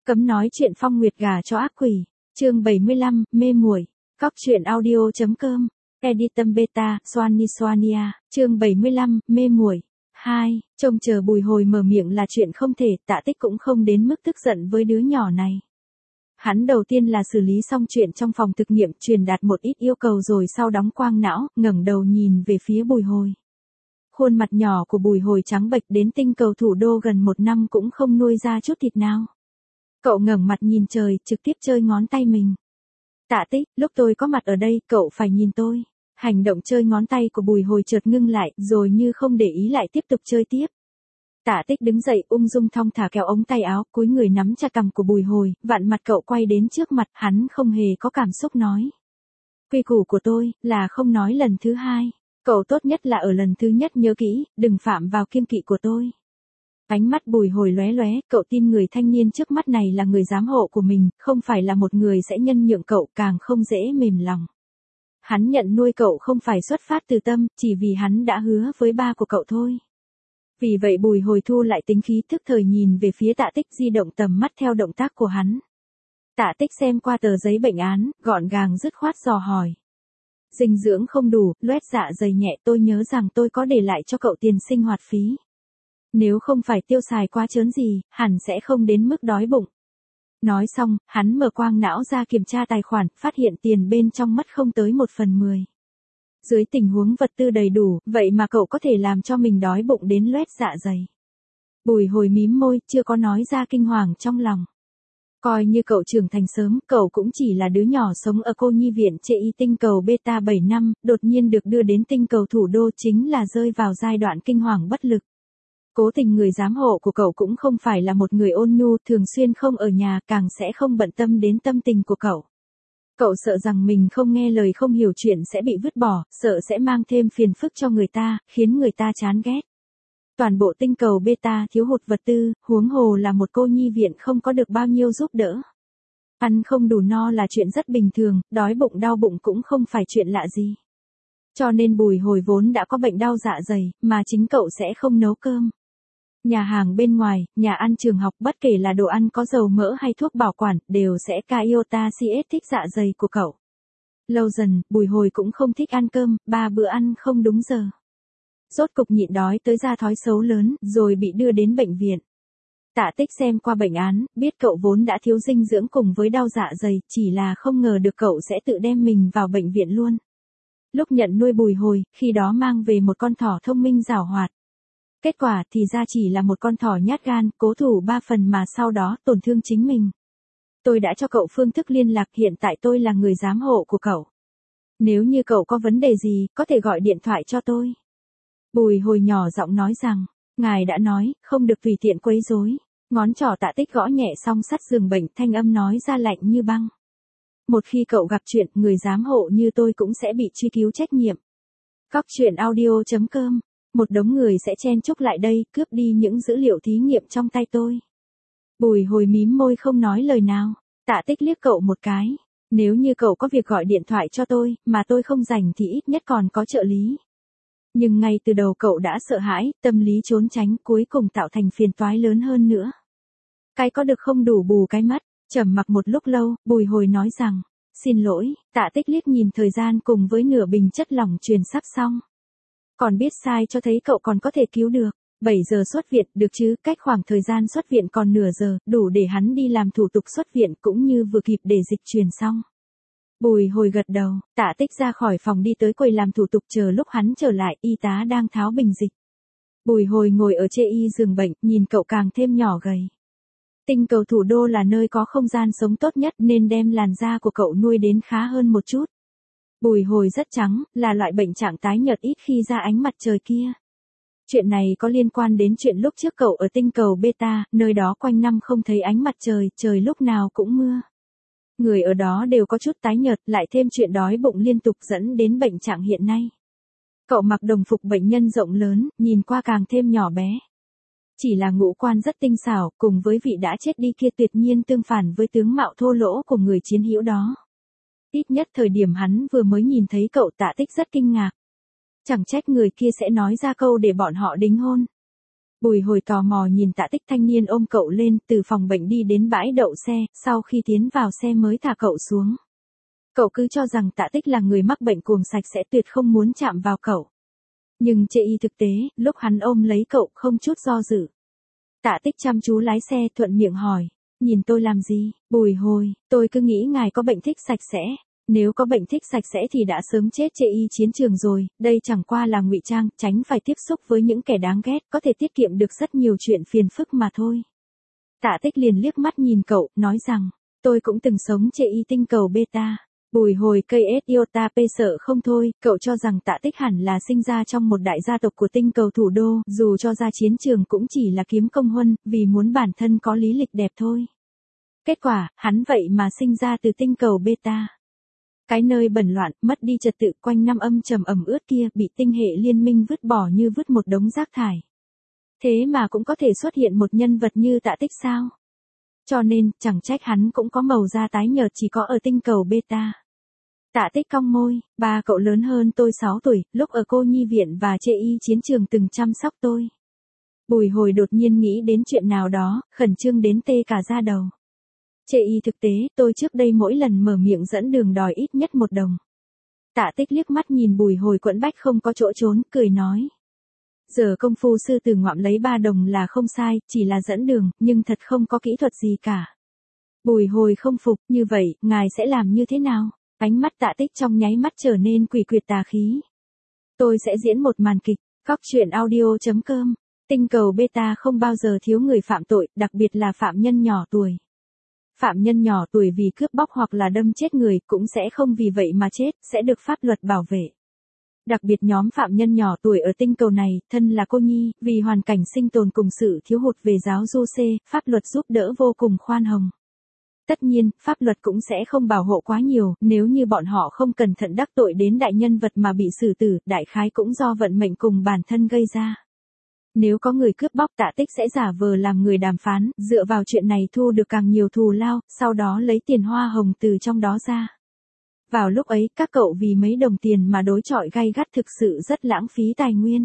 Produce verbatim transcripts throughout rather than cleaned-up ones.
Cấm nói chuyện phong nguyệt gà cho ác quỷ. Chương bảy mươi lăm, mê muội. Cóc truyện audio.com. Editum beta, Swania Swania. Chương bảy mươi lăm, mê muội. hai. Trông chờ Bùi Hồi mở miệng là chuyện không thể, Tạ Tích cũng không đến mức tức giận với đứa nhỏ này. Hắn đầu tiên là xử lý xong chuyện trong phòng thực nghiệm, truyền đạt một ít yêu cầu rồi sau đóng quang não, ngẩng đầu nhìn về phía Bùi Hồi. Khuôn mặt nhỏ của Bùi Hồi trắng bệch, đến tinh cầu thủ đô gần một năm cũng không nuôi ra chút thịt nào. Cậu ngẩng mặt nhìn trời, trực tiếp chơi ngón tay mình. Tạ Tích, lúc tôi có mặt ở đây, cậu phải nhìn tôi. Hành động chơi ngón tay của Bùi Hồi chợt ngưng lại, rồi như không để ý lại tiếp tục chơi tiếp. Tạ Tích đứng dậy, ung dung thong thả kéo ống tay áo, cúi người nắm chặt cằm của Bùi Hồi, vặn mặt cậu quay đến trước mặt, hắn không hề có cảm xúc nói. Quy củ của tôi, là không nói lần thứ hai. Cậu tốt nhất là ở lần thứ nhất nhớ kỹ, đừng phạm vào kiêng kỵ của tôi. Ánh mắt Bùi Hồi lóe lóe, cậu tin người thanh niên trước mắt này là người giám hộ của mình, không phải là một người sẽ nhân nhượng cậu, càng không dễ mềm lòng. Hắn nhận nuôi cậu không phải xuất phát từ tâm, chỉ vì hắn đã hứa với ba của cậu thôi. Vì vậy Bùi Hồi thu lại tính khí, thức thời nhìn về phía Tạ Tích, di động tầm mắt theo động tác của hắn. Tạ Tích xem qua tờ giấy bệnh án, gọn gàng dứt khoát dò hỏi. Dinh dưỡng không đủ, loét dạ dày nhẹ, tôi nhớ rằng tôi có để lại cho cậu tiền sinh hoạt phí. Nếu không phải tiêu xài quá trớn gì, hẳn sẽ không đến mức đói bụng. Nói xong, hắn mở quang não ra kiểm tra tài khoản, phát hiện tiền bên trong mất không tới một phần mười. Dưới tình huống vật tư đầy đủ, vậy mà cậu có thể làm cho mình đói bụng đến loét dạ dày. Bùi Hồi mím môi, chưa có nói ra kinh hoàng trong lòng. Coi như cậu trưởng thành sớm, cậu cũng chỉ là đứa nhỏ sống ở cô nhi viện trệ y tinh cầu beta bảy năm, đột nhiên được đưa đến tinh cầu thủ đô, chính là rơi vào giai đoạn kinh hoàng bất lực. Cố tình người giám hộ của cậu cũng không phải là một người ôn nhu, thường xuyên không ở nhà, càng sẽ không bận tâm đến tâm tình của cậu. Cậu sợ rằng mình không nghe lời, không hiểu chuyện sẽ bị vứt bỏ, sợ sẽ mang thêm phiền phức cho người ta, khiến người ta chán ghét. Toàn bộ tinh cầu beta thiếu hụt vật tư, huống hồ là một cô nhi viện không có được bao nhiêu giúp đỡ. Ăn không đủ no là chuyện rất bình thường, đói bụng đau bụng cũng không phải chuyện lạ gì. Cho nên Bùi Hồi vốn đã có bệnh đau dạ dày, mà chính cậu sẽ không nấu cơm. Nhà hàng bên ngoài, nhà ăn trường học, bất kể là đồ ăn có dầu mỡ hay thuốc bảo quản, đều sẽ ca iota cs thích dạ dày của cậu. Lâu dần, Bùi Hồi cũng không thích ăn cơm, ba bữa ăn không đúng giờ. Rốt cục nhịn đói tới ra thói xấu lớn, rồi bị đưa đến bệnh viện. Tạ Tích xem qua bệnh án, biết cậu vốn đã thiếu dinh dưỡng cùng với đau dạ dày, chỉ là không ngờ được cậu sẽ tự đem mình vào bệnh viện luôn. Lúc nhận nuôi Bùi Hồi, khi đó mang về một con thỏ thông minh giảo hoạt. Kết quả thì ra chỉ là một con thỏ nhát gan, cố thủ ba phần mà sau đó tổn thương chính mình. Tôi đã cho cậu phương thức liên lạc, hiện tại tôi là người giám hộ của cậu. Nếu như cậu có vấn đề gì, có thể gọi điện thoại cho tôi. Bùi Hồi nhỏ giọng nói rằng, ngài đã nói, không được tùy tiện quấy rối. Ngón trỏ Tạ Tích gõ nhẹ song sắt giường bệnh, thanh âm nói ra lạnh như băng. Một khi cậu gặp chuyện, người giám hộ như tôi cũng sẽ bị truy cứu trách nhiệm. Cóc truyện audio.com. Một đống người sẽ chen chúc lại đây, cướp đi những dữ liệu thí nghiệm trong tay tôi. Bùi Hồi mím môi không nói lời nào. Tạ Tích liếc cậu một cái. Nếu như cậu có việc gọi điện thoại cho tôi, mà tôi không rảnh thì ít nhất còn có trợ lý. Nhưng ngay từ đầu cậu đã sợ hãi, tâm lý trốn tránh, cuối cùng tạo thành phiền toái lớn hơn nữa. Cái có được không đủ bù cái mất. Trầm mặc một lúc lâu, Bùi Hồi nói rằng, xin lỗi. Tạ Tích liếc nhìn thời gian cùng với nửa bình chất lỏng truyền sắp xong. Còn biết sai cho thấy cậu còn có thể cứu được. bảy giờ xuất viện, được chứ, cách khoảng thời gian xuất viện còn nửa giờ, đủ để hắn đi làm thủ tục xuất viện cũng như vừa kịp để dịch truyền xong. Bùi Hồi gật đầu, Tạ Tích ra khỏi phòng đi tới quầy làm thủ tục, chờ lúc hắn trở lại, y tá đang tháo bình dịch. Bùi Hồi ngồi ở chê y giường bệnh, nhìn cậu càng thêm nhỏ gầy. Tinh cầu thủ đô là nơi có không gian sống tốt nhất nên đem làn da của cậu nuôi đến khá hơn một chút. Bùi Hồi rất trắng, là loại bệnh trạng tái nhợt ít khi ra ánh mặt trời kia. Chuyện này có liên quan đến chuyện lúc trước cậu ở tinh cầu beta, nơi đó quanh năm không thấy ánh mặt trời, trời lúc nào cũng mưa. Người ở đó đều có chút tái nhợt, lại thêm chuyện đói bụng liên tục dẫn đến bệnh trạng hiện nay. Cậu mặc đồng phục bệnh nhân rộng lớn, nhìn qua càng thêm nhỏ bé. Chỉ là ngũ quan rất tinh xảo, cùng với vị đã chết đi kia tuyệt nhiên tương phản với tướng mạo thô lỗ của người chiến hữu đó. Ít nhất thời điểm hắn vừa mới nhìn thấy cậu, Tạ Tích rất kinh ngạc. Chẳng trách người kia sẽ nói ra câu để bọn họ đính hôn. Bùi Hồi tò mò nhìn Tạ Tích. Thanh niên ôm cậu lên từ phòng bệnh đi đến bãi đậu xe, sau khi tiến vào xe mới thả cậu xuống. Cậu cứ cho rằng Tạ Tích là người mắc bệnh cuồng sạch sẽ tuyệt không muốn chạm vào cậu. Nhưng chê y thực tế, lúc hắn ôm lấy cậu không chút do dự. Tạ Tích chăm chú lái xe thuận miệng hỏi, nhìn tôi làm gì? Bùi Hồi, tôi cứ nghĩ ngài có bệnh thích sạch sẽ. Nếu có bệnh thích sạch sẽ thì đã sớm chết chê y chiến trường rồi, đây chẳng qua là ngụy trang, tránh phải tiếp xúc với những kẻ đáng ghét, có thể tiết kiệm được rất nhiều chuyện phiền phức mà thôi. Tạ Tích liền liếc mắt nhìn cậu, nói rằng, tôi cũng từng sống chê y tinh cầu beta. Bùi Hồi cây ét iota p sợ không thôi, cậu cho rằng Tạ Tích hẳn là sinh ra trong một đại gia tộc của tinh cầu thủ đô, dù cho ra chiến trường cũng chỉ là kiếm công huân, vì muốn bản thân có lý lịch đẹp thôi. Kết quả, hắn vậy mà sinh ra từ tinh cầu beta. Cái nơi bẩn loạn, mất đi trật tự, quanh năm âm trầm ẩm ướt kia bị tinh hệ liên minh vứt bỏ như vứt một đống rác thải. Thế mà cũng có thể xuất hiện một nhân vật như Tạ Tích sao? Cho nên, chẳng trách hắn cũng có màu da tái nhợt chỉ có ở tinh cầu beta. Tạ Tích cong môi, ba cậu lớn hơn tôi sáu tuổi, lúc ở cô nhi viện và chê y chiến trường từng chăm sóc tôi. Bùi Hồi đột nhiên nghĩ đến chuyện nào đó, khẩn trương đến tê cả da đầu. Chê y thực tế, tôi trước đây mỗi lần mở miệng dẫn đường đòi ít nhất một đồng. Tạ Tích liếc mắt nhìn Bùi Hồi quẫn bách không có chỗ trốn, cười nói. Giờ công phu sư tử ngoạm lấy ba đồng là không sai, chỉ là dẫn đường, nhưng thật không có kỹ thuật gì cả. Bùi Hồi không phục, như vậy, ngài sẽ làm như thế nào? Ánh mắt Tạ Tích trong nháy mắt trở nên quỷ quyệt tà khí. Tôi sẽ diễn một màn kịch, Cóc truyện audio chấm com. Tinh cầu beta không bao giờ thiếu người phạm tội, đặc biệt là phạm nhân nhỏ tuổi. Phạm nhân nhỏ tuổi vì cướp bóc hoặc là đâm chết người cũng sẽ không vì vậy mà chết, sẽ được pháp luật bảo vệ. Đặc biệt nhóm phạm nhân nhỏ tuổi ở tinh cầu này, thân là cô nhi, vì hoàn cảnh sinh tồn cùng sự thiếu hụt về giáo du xê, pháp luật giúp đỡ vô cùng khoan hồng. Tất nhiên, pháp luật cũng sẽ không bảo hộ quá nhiều, nếu như bọn họ không cẩn thận đắc tội đến đại nhân vật mà bị xử tử, đại khái cũng do vận mệnh cùng bản thân gây ra. Nếu có người cướp bóc, Tạ Tích sẽ giả vờ làm người đàm phán, dựa vào chuyện này thu được càng nhiều thù lao, sau đó lấy tiền hoa hồng từ trong đó ra. Vào lúc ấy, các cậu vì mấy đồng tiền mà đối chọi gay gắt thực sự rất lãng phí tài nguyên.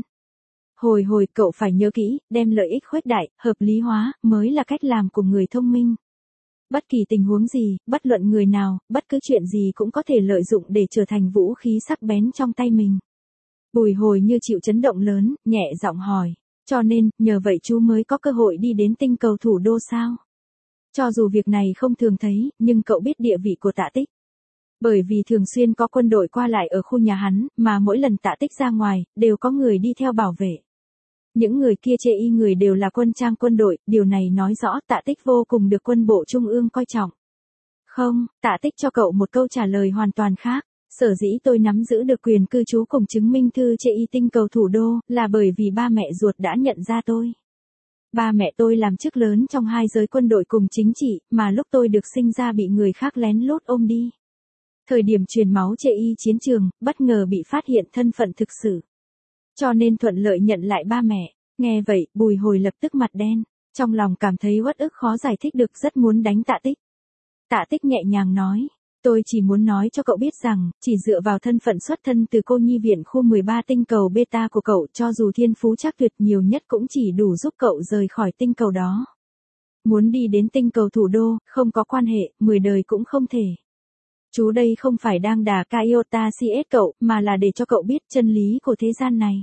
Hồi hồi cậu phải nhớ kỹ, đem lợi ích khuếch đại, hợp lý hóa, mới là cách làm của người thông minh. Bất kỳ tình huống gì, bất luận người nào, bất cứ chuyện gì cũng có thể lợi dụng để trở thành vũ khí sắc bén trong tay mình. Bùi Hồi như chịu chấn động lớn, nhẹ giọng hỏi. Cho nên, nhờ vậy chú mới có cơ hội đi đến tinh cầu thủ đô sao? Cho dù việc này không thường thấy, nhưng cậu biết địa vị của Tạ Tích. Bởi vì thường xuyên có quân đội qua lại ở khu nhà hắn, mà mỗi lần Tạ Tích ra ngoài, đều có người đi theo bảo vệ. Những người kia chê y người đều là quân trang quân đội, điều này nói rõ Tạ Tích vô cùng được quân bộ trung ương coi trọng. Không, Tạ Tích cho cậu một câu trả lời hoàn toàn khác. Sở dĩ tôi nắm giữ được quyền cư trú cùng chứng minh thư chê y tinh cầu thủ đô, là bởi vì ba mẹ ruột đã nhận ra tôi. Ba mẹ tôi làm chức lớn trong hai giới quân đội cùng chính trị, mà lúc tôi được sinh ra bị người khác lén lút ôm đi. Thời điểm truyền máu chê y chiến trường, bất ngờ bị phát hiện thân phận thực sự. Cho nên thuận lợi nhận lại ba mẹ. Nghe vậy, Bùi Hồi lập tức mặt đen, trong lòng cảm thấy uất ức khó giải thích được, rất muốn đánh Tạ Tích. Tạ Tích nhẹ nhàng nói. Tôi chỉ muốn nói cho cậu biết rằng, chỉ dựa vào thân phận xuất thân từ cô nhi viện khu mười ba tinh cầu beta của cậu, cho dù thiên phú chắc tuyệt nhiều nhất cũng chỉ đủ giúp cậu rời khỏi tinh cầu đó. Muốn đi đến tinh cầu thủ đô, không có quan hệ, mười đời cũng không thể. Chú đây không phải đang đà ca iota xê ét cậu, mà là để cho cậu biết chân lý của thế gian này.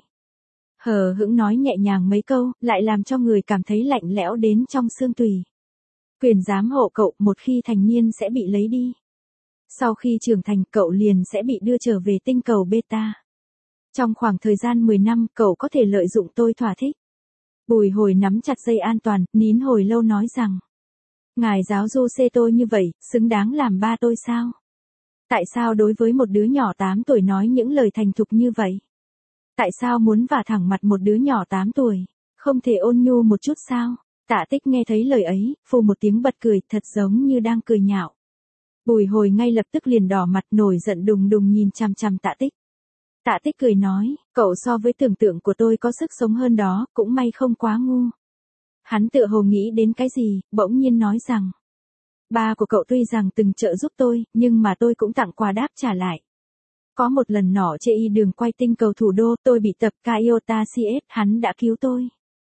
Hờ hững nói nhẹ nhàng mấy câu, lại làm cho người cảm thấy lạnh lẽo đến trong xương tùy. Quyền giám hộ cậu một khi thành niên sẽ bị lấy đi. Sau khi trưởng thành, cậu liền sẽ bị đưa trở về tinh cầu beta. Trong khoảng thời gian mười năm, cậu có thể lợi dụng tôi thỏa thích. Bùi Hồi nắm chặt dây an toàn, nín hồi lâu nói rằng. Ngài giáo du xê tôi như vậy, xứng đáng làm ba tôi sao? Tại sao đối với một đứa nhỏ tám tuổi nói những lời thành thục như vậy? Tại sao muốn vả thẳng mặt một đứa nhỏ tám tuổi? Không thể ôn nhu một chút sao? Tạ Tích nghe thấy lời ấy, phù một tiếng bật cười, thật giống như đang cười nhạo. Bùi Hồi ngay lập tức liền đỏ mặt, nổi giận đùng đùng nhìn chằm chằm Tạ Tích. Tạ Tích cười nói, cậu so với tưởng tượng của tôi có sức sống hơn đó, cũng may không quá ngu. Hắn tựa hồ nghĩ đến cái gì, bỗng nhiên nói rằng. Ba của cậu tuy rằng từng trợ giúp tôi, nhưng mà tôi cũng tặng quà đáp trả lại. Có một lần nọ chê y đường quay tinh cầu thủ đô, tôi bị tập ca iota xê ét, hắn đã cứu tôi.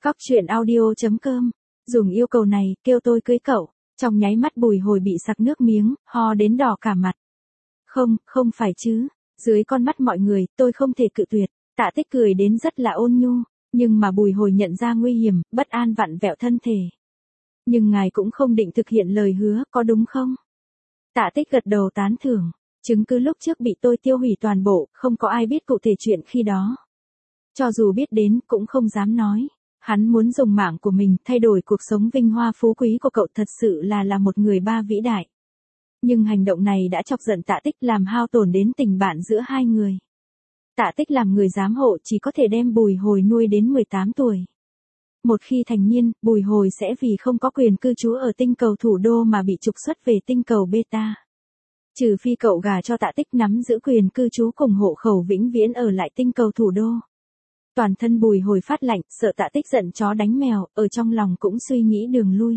Cóc truyện audio chấm com. Dùng yêu cầu này, kêu tôi cưới cậu. Trong nháy mắt Bùi Hồi bị sặc nước miếng, ho đến đỏ cả mặt. Không, không phải chứ. Dưới con mắt mọi người, tôi không thể cự tuyệt. Tạ Tích cười đến rất là ôn nhu. Nhưng mà Bùi Hồi nhận ra nguy hiểm, bất an vặn vẹo thân thể. Nhưng ngài cũng không định thực hiện lời hứa, có đúng không? Tạ Tích gật đầu tán thưởng. Chứng cứ lúc trước bị tôi tiêu hủy toàn bộ, không có ai biết cụ thể chuyện khi đó. Cho dù biết đến, cũng không dám nói. Hắn muốn dùng mạng của mình thay đổi cuộc sống vinh hoa phú quý của cậu, thật sự là là một người ba vĩ đại. Nhưng hành động này đã chọc giận Tạ Tích, làm hao tổn đến tình bạn giữa hai người. Tạ Tích làm người giám hộ chỉ có thể đem Bùi Hồi nuôi đến mười tám tuổi. Một khi thành niên, Bùi Hồi sẽ vì không có quyền cư trú ở tinh cầu thủ đô mà bị trục xuất về tinh cầu beta. Trừ phi cậu gả cho Tạ Tích nắm giữ quyền cư trú cùng hộ khẩu vĩnh viễn ở lại tinh cầu thủ đô. Toàn thân Bùi Hồi phát lạnh, sợ Tạ Tích giận chó đánh mèo, ở trong lòng cũng suy nghĩ đường lui.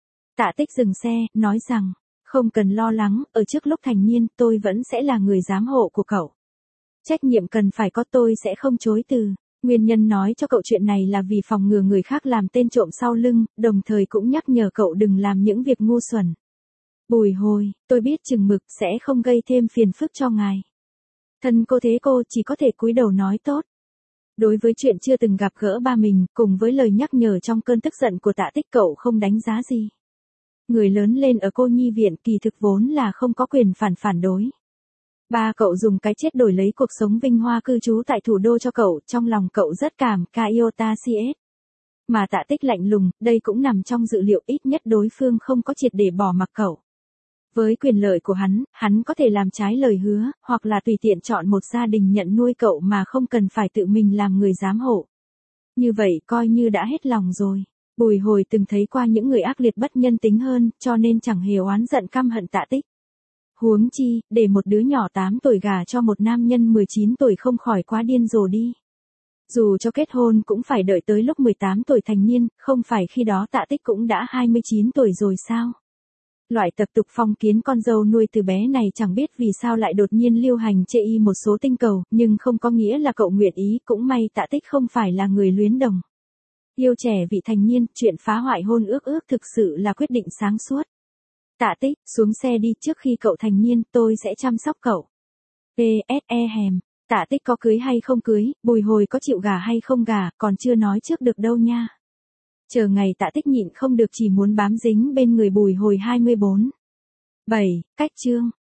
Tạ Tích dừng xe, nói rằng, không cần lo lắng, ở trước lúc thành niên, tôi vẫn sẽ là người giám hộ của cậu. Trách nhiệm cần phải có, tôi sẽ không chối từ. Nguyên nhân nói cho cậu chuyện này là vì phòng ngừa người khác làm tên trộm sau lưng, đồng thời cũng nhắc nhở cậu đừng làm những việc ngu xuẩn. Bùi Hồi, tôi biết chừng mực sẽ không gây thêm phiền phức cho ngài. Thân cô thế cô chỉ có thể cúi đầu nói tốt. Đối với chuyện chưa từng gặp gỡ ba mình, cùng với lời nhắc nhở trong cơn tức giận của Tạ Tích, cậu không đánh giá gì. Người lớn lên ở cô nhi viện kỳ thực vốn là không có quyền phản phản đối. Ba cậu dùng cái chết đổi lấy cuộc sống vinh hoa cư trú tại thủ đô cho cậu, trong lòng cậu rất cảm Kaiota xê ét. Mà Tạ Tích lạnh lùng, đây cũng nằm trong dự liệu, ít nhất đối phương không có triệt để bỏ mặc cậu. Với quyền lợi của hắn, hắn có thể làm trái lời hứa, hoặc là tùy tiện chọn một gia đình nhận nuôi cậu mà không cần phải tự mình làm người giám hộ. Như vậy coi như đã hết lòng rồi. Bùi Hồi từng thấy qua những người ác liệt bất nhân tính hơn, cho nên chẳng hề oán giận căm hận Tạ Tích. Huống chi, để một đứa nhỏ tám tuổi gả cho một nam nhân mười chín tuổi không khỏi quá điên rồ đi. Dù cho kết hôn cũng phải đợi tới lúc mười tám tuổi thành niên, không phải khi đó Tạ Tích cũng đã hai mươi chín tuổi rồi sao? Loại tập tục phong kiến con dâu nuôi từ bé này chẳng biết vì sao lại đột nhiên lưu hành chê y một số tinh cầu, nhưng không có nghĩa là cậu nguyện ý, cũng may Tạ Tích không phải là người luyến đồng. Yêu trẻ vị thành niên, chuyện phá hoại hôn ước ước thực sự là quyết định sáng suốt. Tạ Tích, xuống xe đi, trước khi cậu thành niên, tôi sẽ chăm sóc cậu. pê ét e hèm, Tạ Tích có cưới hay không cưới, Bùi Hồi có chịu gả hay không gả, còn chưa nói trước được đâu nha. Chờ ngày Tạ Tích nhịn không được chỉ muốn bám dính bên người Bùi Hồi hai mươi bốn. bảy. Cách chương.